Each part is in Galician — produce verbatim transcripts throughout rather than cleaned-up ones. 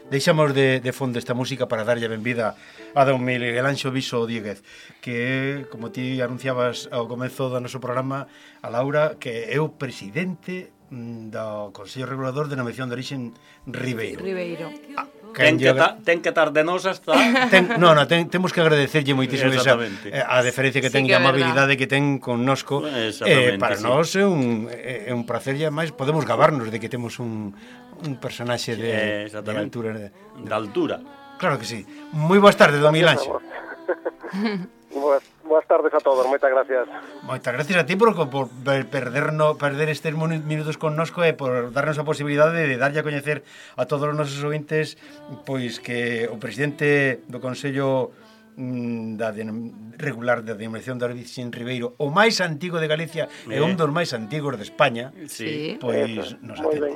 Deixamos de, de fondo esta música para darlle a benvida a don Miguel Anxo Viso Díguez, que é, como ti anunciabas ao comezo do noso programa, a Laura, que é o presidente do Consello Regulador de Denominación de Orixen Ribeiro. Ribeiro. Ah, ten, que ta, ten que tar de nos hasta... ten, no, no, ten, temos que agradecerlle moitísimo esa, a deferencia que sí, ten que e a amabilidade que ten connosco. Eh, para sí. nós é un, é un placer e máis podemos gabarnos de que temos un, un personaxe de, de altura. De, de altura. Claro que sí. Moi boas tardes, don Miguel Anxo. Boas, boas tardes a todos, moitas gracias. Moitas gracias a ti por, por perdernos, perder estes minutos connosco e por darnos a posibilidade de darlle a coñecer a todos os nosos ouvintes pois que o presidente do Consello da regular da denominación de Orixen Ribeiro, o máis antigo de Galicia e un dos máis antigos de España, sí. pois nos atende.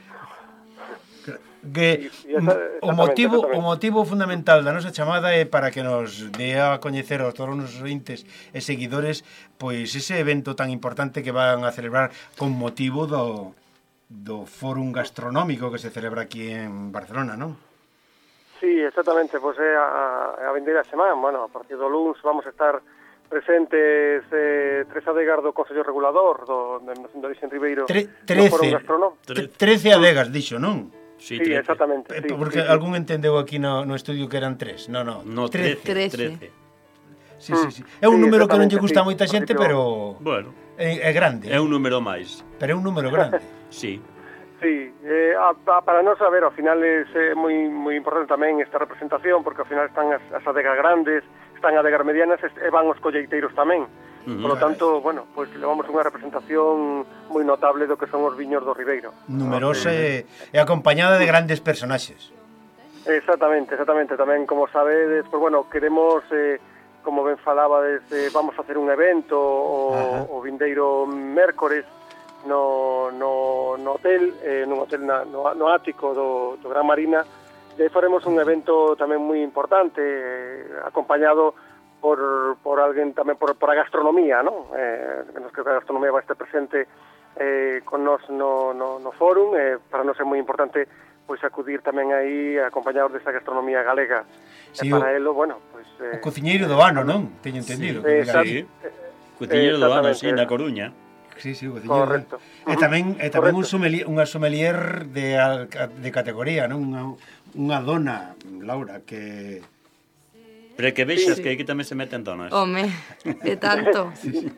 Que o motivo o motivo fundamental da nosa chamada é para que nos dé a coñecer a todos os nosos ointes e seguidores pois ese evento tan importante que van a celebrar con motivo do do Fórum Gastronómico que se celebra aquí en Barcelona, non? Sí, exactamente, pois é a, a vindeira semana, bueno, a partir do luns vamos a estar presentes eh, tres adegas do Consello Regulador do Denominación de Orixen Ribeiro Tre, trece, Fórum Gastronómico. trece adegas, dixo, non? Sí, sí, exactamente. Sí, porque sí, algún entendeu aquí no, no estudio que eran tres. No, no, no trece. trece. Sí, sí, sí. É un sí, número que non lle gusta sí, a moita xente, pero bueno, é, é grande. É un número máis. Pero é un número grande. Sí. Sí, eh, a, a, para nós, a ver, ao final é eh, moi moi importante tamén esta representación, porque ao final están as, as adegas grandes, están adegas medianas e van os colleiteiros tamén. Uh-huh. Por lo tanto, bueno, pues levamos unha representación moi notable do que son os viños do Ribeiro. Numerosa e, e acompañada de grandes personaxes. Exactamente, exactamente. Tamén, como sabedes, pues bueno, queremos, eh, como ben falabades, eh, vamos a hacer un evento o, o vindeiro mércores no, no, no hotel, eh, nun hotel na, no, no ático do, do Gran Marina. E faremos un evento tamén moi importante, eh, acompañado por, por alguén tamén por, por a gastronomía, non? Eh, nos que a gastronomía vai estar presente eh, con nos no, no, no fórum, eh, para nos é moi importante pois acudir tamén aí acompañados desa gastronomía galega. Sí, e para elo, bueno, pois o eh, cociñeiro do ano, non? Teño entendido. Sí, que sí. Cociñeiro do ano, sí, na Coruña. Sí, sí, o cociñeiro. Correcto. E tamén e tamén un sommelier, unha sommelier de de categoría, non? Unha unha dona, Laura, que Pero que vexas sí, que aquí tamén se meten donas. Home, de tanto.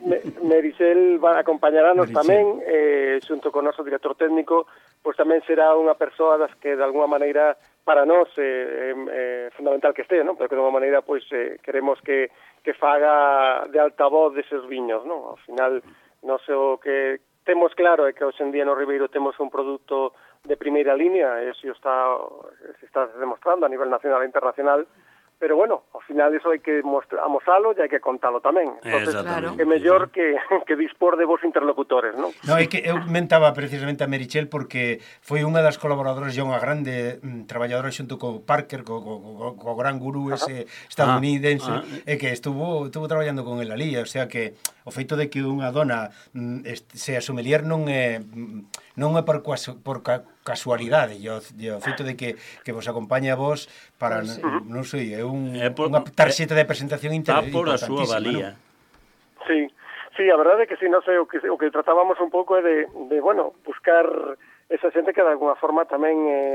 Merisel va a acompañarnos tamén, eh, xunto con o noso director técnico, pois tamén será unha persoa das que de alguna maneira para nós é eh, eh, fundamental que este, non? Pero que de alguna maneira pois eh, queremos que, que faga de altavoz deses viños, non? Ao final, non sei o que temos claro é que hoxe en día no Ribeiro temos un produto de primeira línea, e iso está, se está demostrando a nivel nacional e internacional. Pero bueno, ao final iso hai que amosalo e hai que contalo tamén. Entonces, claro. É mellor que, que dispor de vos interlocutores, non? No, é que eu mentaba precisamente a Merichel porque foi unha das colaboradoras e unha grande mm, traballadora xunto co Parker, co, co, co, co gran gurú ese estadounidense, ah, ah. e que estuvo estuvo traballando con el ali, o sea que o feito de que unha dona mm, sea sommelier non é non é por, por casualidade, e o, e o feito de que, que vos acompaña a vos para, pues, uh-huh. non sei, é un, é por, unha tarxeta de presentación importantísima. Está por a súa valía. ¿No? Sí, sí, a verdade é que sí, non sei, o que, o que tratábamos un pouco é de, de, bueno, buscar esa xente que de alguna forma tamén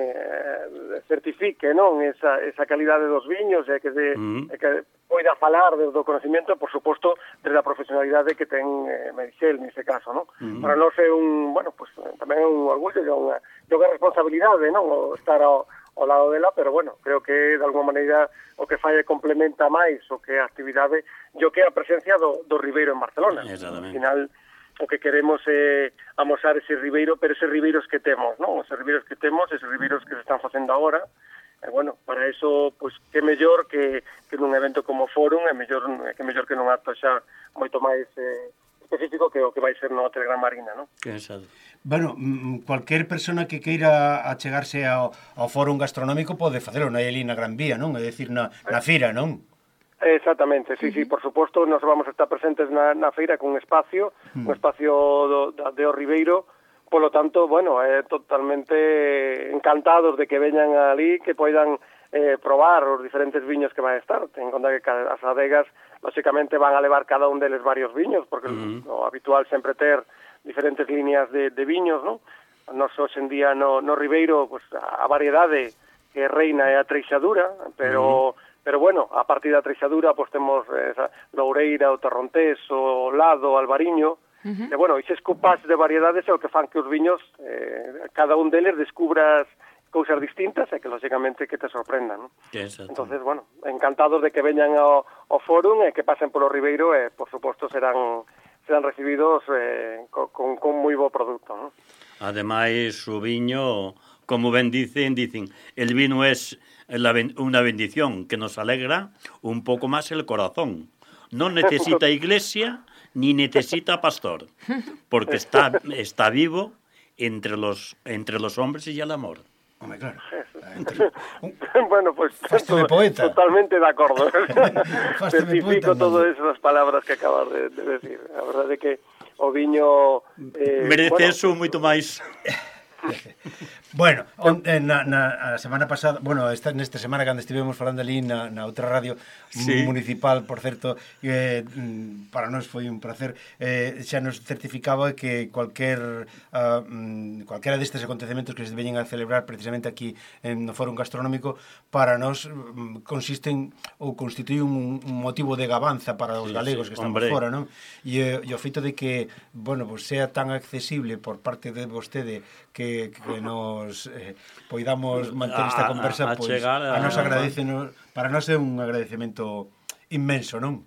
eh, certifique, non, esa, esa calidade dos viños e que, de, uh-huh. e que poida falar desde o conocimiento, por suposto, desde a profesionalidade que ten eh, Merichel nese caso, non? Uh-huh. Para nós é un, bueno, pues tamén é un orgullo e unha, unha responsabilidade, non, o estar ao, ao lado dela, pero bueno, creo que de alguna maneira o que fai complementa máis o que a actividade e o que é a presencia do, do Ribeiro en Barcelona. Al final, o que queremos é eh, amosar ese Ribeiro, pero eses Ribeiros que temos, non? Os Ribeiros que temos, eses Ribeiros que se están facendo agora. E, bueno, para eso, pois, pues, que mellor que, que nun evento como Fórum, é mellor, que mellor que nun acto xa moito máis eh, específico que o que vai ser no Hotel Gran Marina, non? Que exato. Bueno, cualquier persona que queira achegarse ao, ao Fórum Gastronómico pode facelo, non hai ali na Gran Vía, non? É dicir, na, na fira, non? Exactamente, sí, sí, por suposto, nos vamos a estar presentes na, na feira con un espacio, mm. un espacio do, da, de O Ribeiro, Polo tanto, bueno, é eh, totalmente encantados de que veñan ali, que poidan eh, probar os diferentes viños que van a estar. Ten en conta que as adegas, lógicamente, van a levar cada un deles varios viños, porque uh-huh. o habitual sempre ter diferentes líneas de, de viños, non? Nos, hoxe en día, no, no Ribeiro, pues, a variedade que reina é a treixadura, pero, uh-huh. pero bueno, a partir da treixadura, pues, temos esa Loureira, o Torrontés, o Lado, o Albariño, uh-huh. e, bueno, eses cupás de variedades é o que fan que os viños, eh, cada un deles descubras cousas distintas e que, lógicamente, que te sorprendan, non? Entonces, bueno, encantados de que veñan ao, ao fórum e que pasen polo Ribeiro e, por suposto, serán serán recibidos eh, con, con moi bo produto, non? Ademais, o viño, como ben dicen, dicen, el vino es la, una bendición que nos alegra un pouco máis el corazón. Non necesita iglesia ni necesita pastor, porque está, está vivo entre los, entre los hombres y el amor. Hombre, claro. Bueno, pues to, poeta. Totalmente de acordo. Certifico todas esas palabras que acabas de, de decir. A verdade é que o viño... Eh, merece bueno, eso moito máis. Bueno, on, na, na a semana pasada, bueno, esta nesta semana cando estivemos falando ali na, na outra radio sí. municipal, por certo, eh, para nós foi un placer, eh, xa nos certificaba que cualquier uh, cualquera destes acontecementos que se veñen a celebrar precisamente aquí en no Fórum Gastronómico, para nós um, consisten ou constituye un, un motivo de gabanza para os sí, galegos sí, que estamos hombre. fora, non? E, e o feito de que, bueno, pues sea tan accesible por parte de vostede que, que nos Eh, poidamos manter esta conversa, a, a, a, pois, a, a nos agradecenos, para nós é un agradecemento inmenso, non?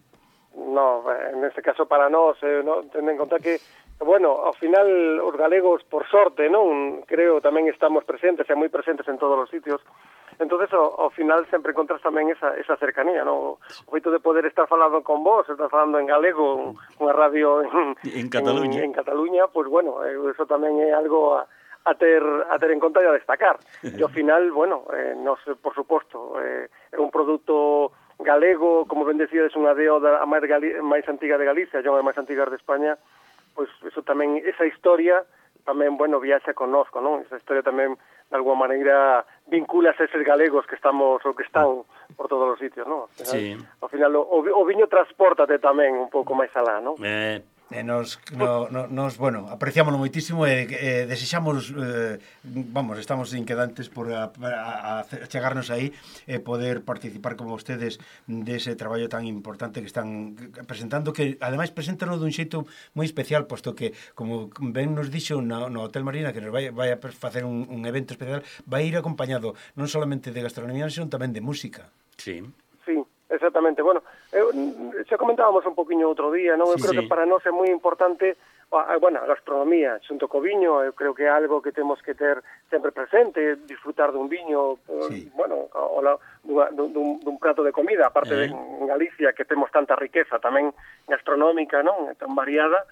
No, en este caso para nós, eh, no, ten en conta que, bueno, ao final os galegos, por sorte, non, creo, tamén estamos presentes, e moi presentes en todos os sitios. Entonces, ao, ao final sempre encontras tamén esa, esa cercanía, non? O feito de poder estar falando con vos, estar falando en galego, unha radio en, en Cataluña, en, en Cataluña, pois, pues, bueno, eso tamén é algo a a ter, a ter en conta e a destacar. E ao final, bueno, eh, nos, por suposto, eh, é un produto galego, como ben decíades, unha deo da máis, máis antiga de Galicia, a máis antiga de España, pois eso tamén, esa historia tamén, bueno, viaxa connosco, non? Esa historia tamén, de alguma maneira, vincula a eses galegos que estamos, ou que están por todos os sitios, non? Ao final, sí. Ao final o, o viño transpórtate tamén un pouco máis alá, non? Eh... E nos, no, no, nos, bueno, apreciámoslo moitísimo e eh, desexamos, eh, vamos, estamos inquedantes por a, a, a chegarnos aí e poder participar como vostedes dese traballo tan importante que están presentando, que ademais preséntano dun xeito moi especial, posto que, como ben nos dixo no, no Hotel Marina, que nos vai, vai a facer un, un evento especial, vai ir acompañado non solamente de gastronomía, sino tamén de música. Sí. Exactamente, bueno, eu, xa comentábamos un poquinho outro día, non? Eu sí, creo sí. que para nós é moi importante, a, bueno, a gastronomía, xunto co viño, eu creo que é algo que temos que ter sempre presente, disfrutar dun viño, sí. bueno, o la, dun, dun, dun prato de comida, aparte eh. de en Galicia, que temos tanta riqueza tamén gastronómica, non? Tan variada.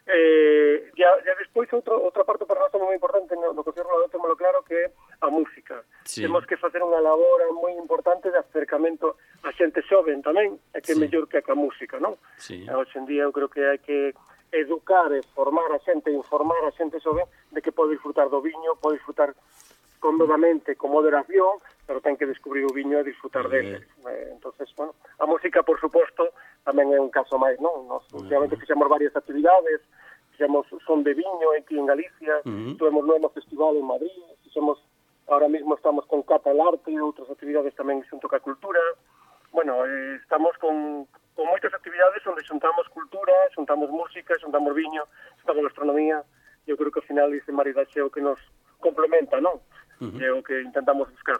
Eh, ya, ya despois outro, outra parte para nós moi importante no, no que o Rodolfo témolo claro, que é a música. Sí. Temos que facer unha labor moi importante de acercamento a xente xoven tamén, é que é sí. mellor que a música, non? Sí. Hoxe en día eu creo que hai que educar e formar a xente, informar a xente xoven de que pode disfrutar do viño, pode disfrutar cómodamente, con moderación, pero ten que descubrir o viño e disfrutar dele. Eh, entonces, bueno, a música, por suposto, tamén é un caso máis, non? Nos últimamente fixemos varias actividades, fixemos son de viño aquí en Galicia, uh-huh. tuvemos novo festival en Madrid, fixemos, ahora mismo estamos con Cata el Arte e outras actividades tamén xunto ca cultura. Bueno, eh, estamos con, con moitas actividades onde xuntamos cultura, xuntamos música, xuntamos viño, xuntamos gastronomía. Eu creo que ao final ese maridaxe é o que nos complementa, non? Uh-huh. É o que intentamos buscar.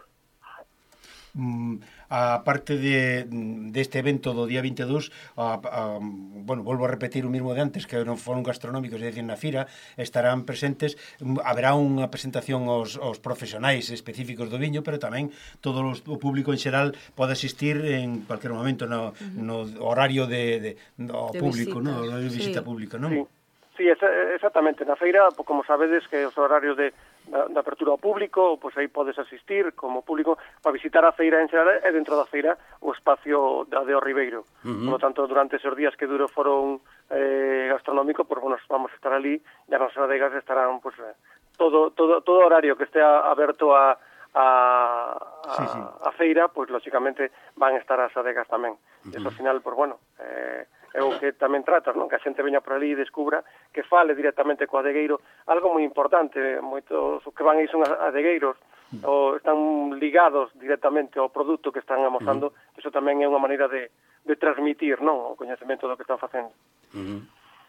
Mm, a parte de deste evento do día vinte e dous, a, a, bueno, volvo a repetir o mismo de antes, que non foron gastronómicos, é dicir, na fira estarán presentes, haberá unha presentación aos, aos profesionais específicos do viño, pero tamén todo os, o público en xeral pode asistir en cualquier momento no, no horario de, de, no de público, visita. no, de visita sí. pública, non? Sí. Sí, exactamente. Na feira, como sabedes, que os horarios de, da, da apertura ao público, pois aí podes asistir como público para visitar a feira en xeral e dentro da feira o espacio da de O Ribeiro. Uh-huh. Por lo tanto, durante esos días que duro foron eh, gastronómico, pois bueno, vamos a estar ali e as nosas adegas estarán pois, todo, todo, todo horario que estea aberto a a, a, sí, sí. a feira, pois lógicamente van a estar as adegas tamén. Uh-huh. Eso ao final, pois bueno, eh, é o que tamén tratas, non? Que a xente veña por ali e descubra que fale directamente co adegueiro, algo moi importante, moitos que van aí son adegueiros, uh-huh. ou están ligados directamente ao produto que están amosando, uh-huh. Eso tamén é unha maneira de, de transmitir, non? O coñecemento do que están facendo. Uh-huh.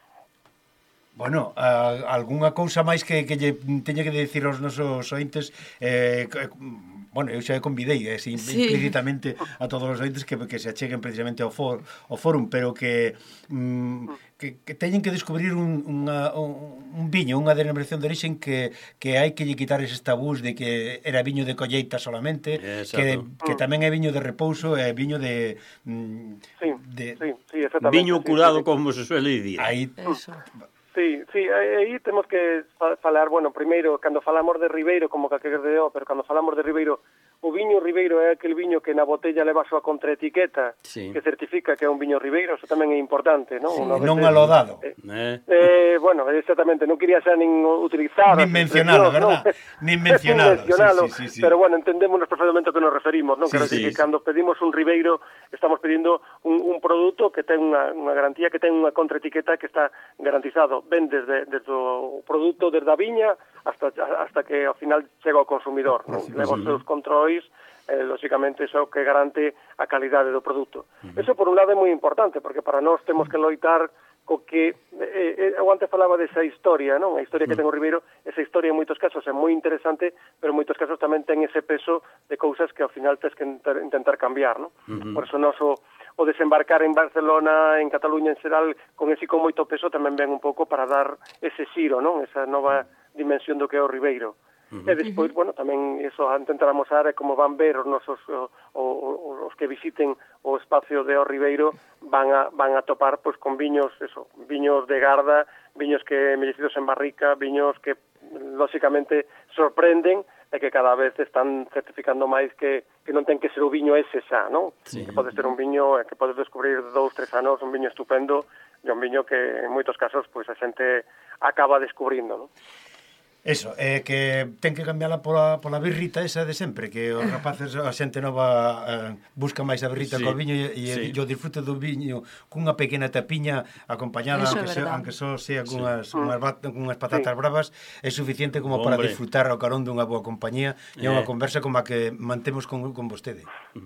Bueno, a, algunha cousa máis que, que lle teña que decir aos nosos ointes, eh, bueno, eu xa convidei eh, sí. implícitamente a todos os ointes que, que se acheguen precisamente ao, for, ao fórum, pero que, mm, que, que teñen que descubrir un, unha, un, un viño, unha denominación de origen que, que hai que lle quitar eses tabús de que era viño de colleita solamente, que, que tamén é viño de repouso, é viño de... Mm, sí, de sí, sí, exactamente. Viño curado, sí, sí. Como se suele dicir. Aí... Eso. Sí, sí, aí temos que falar, bueno, primeiro, cando falamos de Ribeiro, como que queres de o, pero cando falamos de Ribeiro, o viño Ribeiro é aquel viño que na botella leva a súa contraetiqueta, sí. Que certifica que é un viño Ribeiro, eso tamén é importante, non? Sí, non alodado. Eh, eh. eh, bueno, exactamente, non quería xa nin utilizar... Nin mencionalo, verdad? ¿No? Nin mencionalo, mencionalo sí, sí, sí, sí. Pero bueno, entendemos perfectamente o que nos referimos, non? Sí, Quero sí, decir que sí. cando pedimos un Ribeiro, estamos pedindo un, un produto que ten unha, unha garantía, que ten unha contraetiqueta que está garantizado, ben desde, desde o produto, desde a viña, hasta hasta que ao final chega ao consumidor, non? Leva os seus controis, eh, lógicamente iso que garante a calidade do produto. Uh-huh. Eso por un lado é moi importante, porque para nós temos que loitar co que, eh, eu antes falaba desa historia, non? A historia que ten o Ribeiro, esa historia en moitos casos é moi interesante, pero en moitos casos tamén ten ese peso de cousas que ao final tens que intentar cambiar, non? Uh-huh. Por eso nos o, o desembarcar en Barcelona, en Cataluña en xeral, con ese con moito peso tamén ven un pouco para dar ese xiro, non? Esa nova dimensión do que é o Ribeiro. Uh-huh. E despois, bueno, tamén iso a intentar amosar é como van ver os nosos o, o, os que visiten o espacio de O Ribeiro van a van a topar pois con viños, eso, viños de garda, viños que mellecidos en barrica, viños que lógicamente sorprenden e que cada vez están certificando máis que, que non ten que ser o viño ese xa, non? Sí. Que pode ser un viño que podes descubrir dous, tres anos, un viño estupendo e un viño que en moitos casos pois a xente acaba descubrindo, non? Eso, é eh, que ten que cambiala pola, pola birrita esa de sempre, que os rapaces, a xente nova eh, busca máis a birrita sí, co viño e, e sí. O disfrute do viño cunha pequena tapiña acompañada, aunque, se, aunque só sea cunhas, sí. unhas, unhas patatas sí. bravas, é suficiente como Hombre. Para disfrutar ao carón dunha boa compañía e eh. unha conversa como a que mantemos con, con vostede.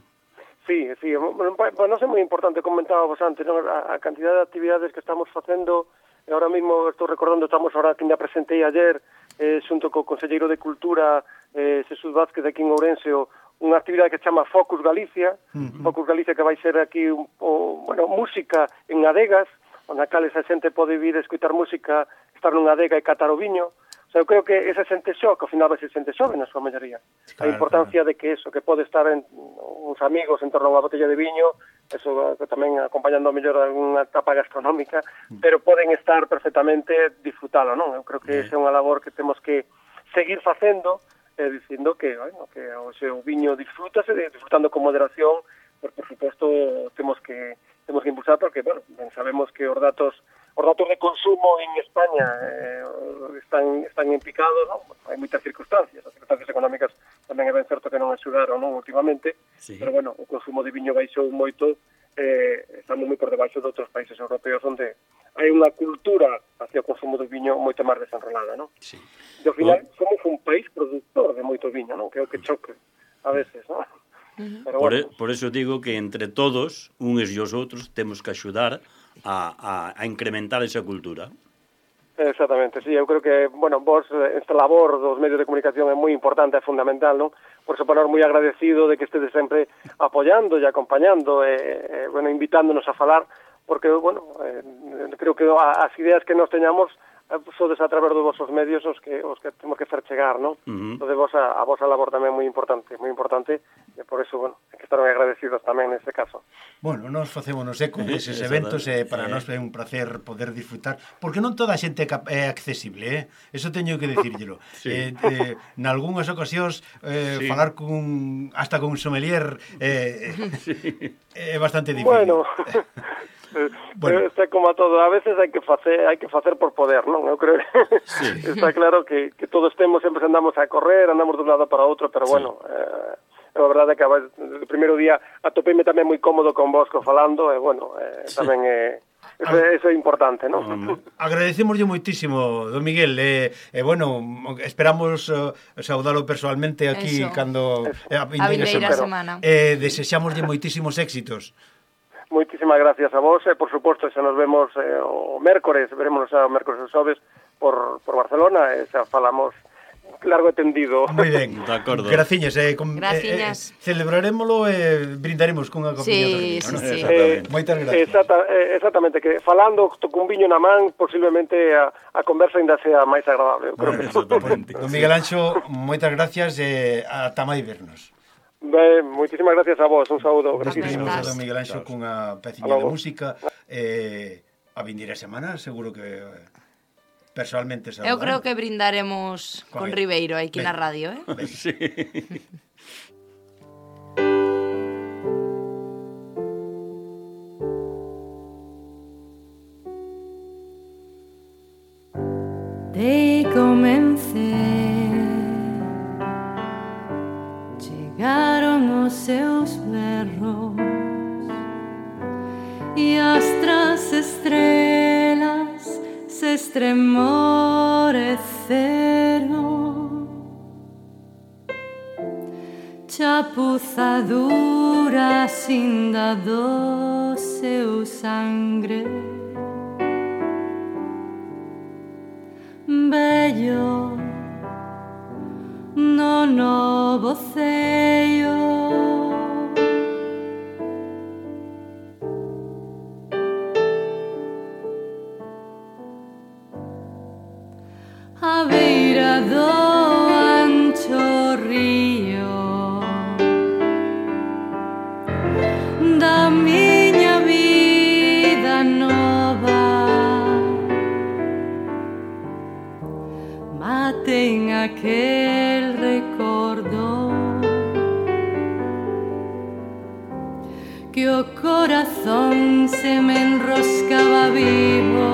Sí, sí, para nós é moi importante, comentábamos antes, ¿no? a, a cantidad de actividades que estamos facendo, e ahora mesmo estou recordando, estamos ahora que ainda presentei ayer, eh, xunto co Conselleiro de Cultura, eh, Xesús Vázquez, aquí en Ourense, unha actividade que se chama Focus Galicia, uh-huh. Focus Galicia que vai ser aquí, un, o, bueno, música en adegas, onde a cales a xente pode vir a escutar música, estar nunha adega e catar o viño. O sea, eu creo que esa xente xo, que ao final vai ser xente xove na súa maioría. Claro, a importancia claro. De que eso, que pode estar en, uns amigos en torno a unha botella de viño, eso tamén acompañando a mellor algunha etapa gastronómica, pero poden estar perfectamente disfrutalo, non? Eu creo que esa é unha labor que temos que seguir facendo, eh, dicindo que, bueno, que o seu viño disfrútase, disfrutando con moderación, pero por suposto temos que temos que impulsar porque, bueno, sabemos que os datos os datos de consumo en España eh, están están en picado, non? Hai moitas circunstancias, as circunstancias económicas tamén é ben certo que non axudaron, non, últimamente, sí. Pero bueno, o consumo de viño baixou moito, eh, estamos moi por debaixo de outros países europeos onde hai unha cultura hacia o consumo de viño moito máis desenrolada, non? Sí. E ao final oh. somos un país productor de moito viño, non? Que é o que choque a veces, non? Uh-huh. Pero, bueno. por, por eso digo que entre todos, uns e os outros, temos que axudar a, a, a incrementar esa cultura. Exactamente, sí, eu creo que, bueno, vos, esta labor dos medios de comunicación é moi importante, é fundamental, non? Por eso, para moi agradecido de que estedes sempre apoiando e acompañando, e, e bueno, invitándonos a falar, porque, bueno, eh, creo que as ideas que nos teñamos sodes a través dos vosos medios os que os que temos que fer chegar, non? Uh-huh. Entón, vos a, a vosa labor tamén é moi importante, moi importante, e por eso, bueno, é que estar moi agradecidos tamén nese caso. Bueno, nos facémonos eco deses eventos e para nós é un placer poder disfrutar, porque non toda a xente é accesible, eh? Eso teño que dicírllelo. Sí. Eh, eh, nalgúnhas ocasións eh, sí. falar con hasta con un sommelier eh, sí. é bastante difícil. Bueno, bueno. Está como a todo, a veces hai que facer, hai que facer por poder, non? Eu creo que sí. Está claro que, que todos temos, sempre andamos a correr, andamos de un lado para outro, pero sí. bueno, eh, a verdade é que o primeiro día atopeime tamén moi cómodo con vos falando, e bueno, eh, sí. tamén é... Eh, Eso, eso é importante, non? Um, agradecemoslle moitísimo, don Miguel, e eh, eh, bueno, esperamos uh, saudalo personalmente aquí eso. Cando eh, a vindeira semana. Eh, desexamoslle moitísimos éxitos. Moitísimas gracias a vos, e por suposto, se nos vemos eh, o mércores, veremos o mércores e xoves por, por Barcelona, e xa falamos largo e tendido. Moi ben, de acordo. Graciñas, eh, com, Graciñas. Eh, eh, celebraremoslo e brindaremos cunha copinha. Sí, sí, ¿no? sí. Eh, Moitas gracias. Exacta, eh, exactamente, que falando cun viño na man, posiblemente a, a conversa ainda sea máis agradable. Bueno, exactamente. Don Miguel Anxo, moitas gracias e ata máis vernos. Ben, moitísimas gracias a vos, un saúdo. Despedimos a don Miguel Anxo cunha peciña de música. Eh, a vindeira semana, seguro que... Personalmente saudar. Eu creo que brindaremos con, con Ribeiro aquí na radio, eh? Ben. Sí. Dei comecé, chegaron os seus berros e as tras estrelas se estremoreceron, chapuzadura cinda do seu sangre, bello no novo ceio. A beira do ancho río da miña vida nova, maten aquel recordo que o corazón se me enroscaba vivo.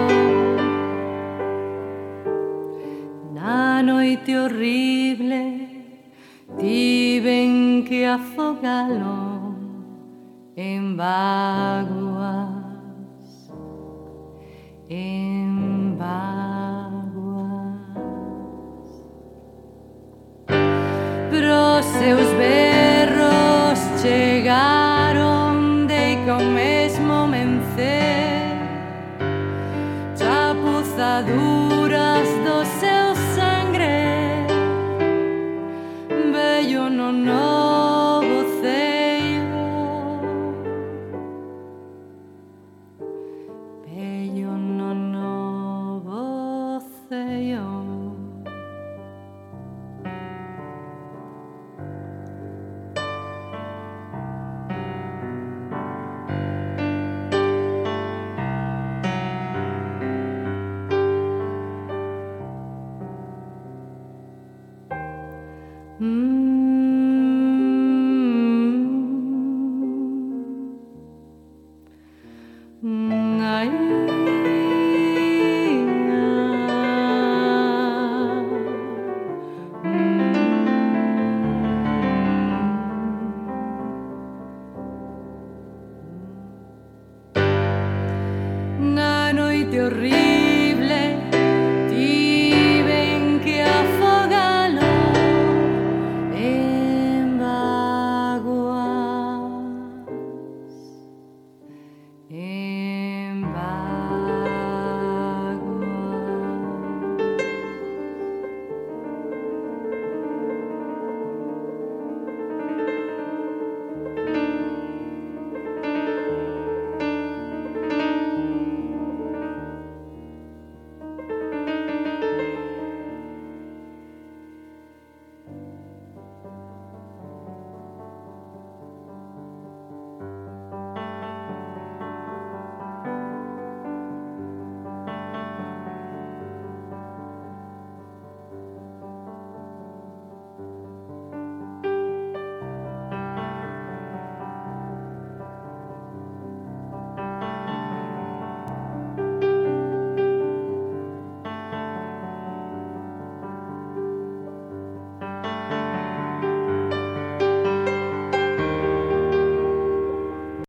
Noite horrible tiven que afogalo en vaguas, en vaguas. Pros seus berros chegaron de con mesmo mencer, chapuzaduras do seu sangre, bello no novo ceio, bello no novo ceio. Mm.